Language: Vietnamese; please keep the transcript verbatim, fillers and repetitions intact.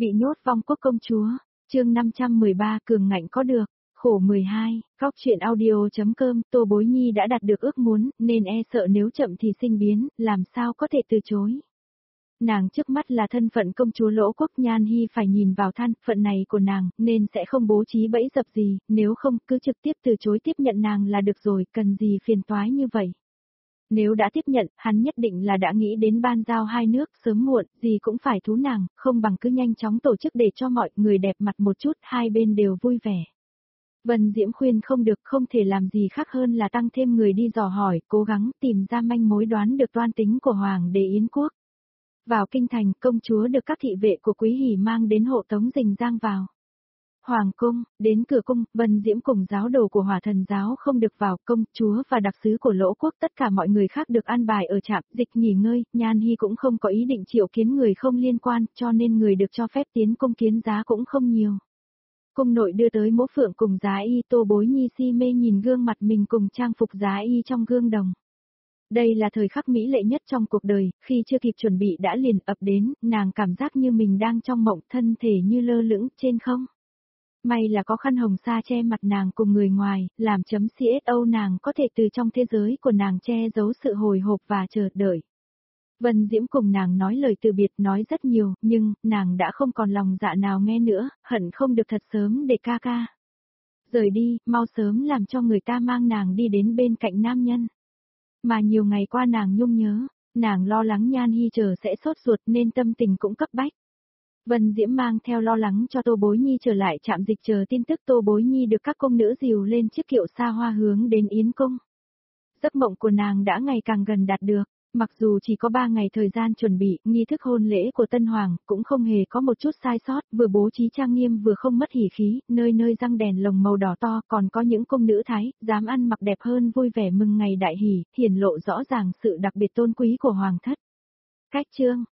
Bị nhốt vong quốc công chúa, chương năm trăm mười ba cường ngạnh có được, khổ mười hai, góc chuyện audio.com Tô Bối Nhi đã đạt được ước muốn, nên e sợ nếu chậm thì sinh biến, làm sao có thể từ chối. Nàng trước mắt là thân phận công chúa Lỗ Quốc, Nhan Hi phải nhìn vào thân phận này của nàng, nên sẽ không bố trí bẫy dập gì, nếu không cứ trực tiếp từ chối tiếp nhận nàng là được rồi, cần gì phiền toái như vậy. Nếu đã tiếp nhận, hắn nhất định là đã nghĩ đến ban giao hai nước, sớm muộn, gì cũng phải thú nàng, không bằng cứ nhanh chóng tổ chức để cho mọi người đẹp mặt một chút, hai bên đều vui vẻ. Vân Diễm khuyên không được, không thể làm gì khác hơn là tăng thêm người đi dò hỏi, cố gắng tìm ra manh mối đoán được toan tính của Hoàng đế Yến Quốc. Vào kinh thành, công chúa được các thị vệ của Quý Hỉ mang đến hộ tống rình rang vào. Hoàng cung, đến cửa cung, Vân Diễm cùng giáo đồ của Hỏa Thần giáo không được vào, công chúa và đặc sứ của Lỗ Quốc tất cả mọi người khác được an bài ở trạm dịch nghỉ ngơi, Nhan Hi cũng không có ý định triệu kiến người không liên quan, cho nên người được cho phép tiến cung kiến giá cũng không nhiều. Cung nội đưa tới mỗ phượng cùng giá y, Tô Bối Nhi si mê nhìn gương mặt mình cùng trang phục giá y trong gương đồng. Đây là thời khắc mỹ lệ nhất trong cuộc đời, khi chưa kịp chuẩn bị đã liền ập đến, nàng cảm giác như mình đang trong mộng, thân thể như lơ lửng trên không. May là có khăn hồng sa che mặt nàng cùng người ngoài, làm chấm xô nàng có thể từ trong thế giới của nàng che giấu sự hồi hộp và chờ đợi. Vân Diễm cùng nàng nói lời từ biệt nói rất nhiều, nhưng, nàng đã không còn lòng dạ nào nghe nữa, hận không được thật sớm để ca ca. Rời đi, mau sớm làm cho người ta mang nàng đi đến bên cạnh nam nhân. Mà nhiều ngày qua nàng nhung nhớ, nàng lo lắng Nhan Hi chờ sẽ sốt ruột nên tâm tình cũng cấp bách. Vân Diễm mang theo lo lắng cho Tô Bối Nhi trở lại trạm dịch chờ tin tức Tô Bối Nhi được các cung nữ dìu lên chiếc kiệu xa hoa hướng đến Yến Cung. Giấc mộng của nàng đã ngày càng gần đạt được, mặc dù chỉ có ba ngày thời gian chuẩn bị, nghi thức hôn lễ của Tân Hoàng cũng không hề có một chút sai sót, vừa bố trí trang nghiêm vừa không mất hỉ khí, nơi nơi răng đèn lồng màu đỏ to, còn có những cung nữ thái, dám ăn mặc đẹp hơn vui vẻ mừng ngày đại hỷ, hiển lộ rõ ràng sự đặc biệt tôn quý của Hoàng thất. Cách chương,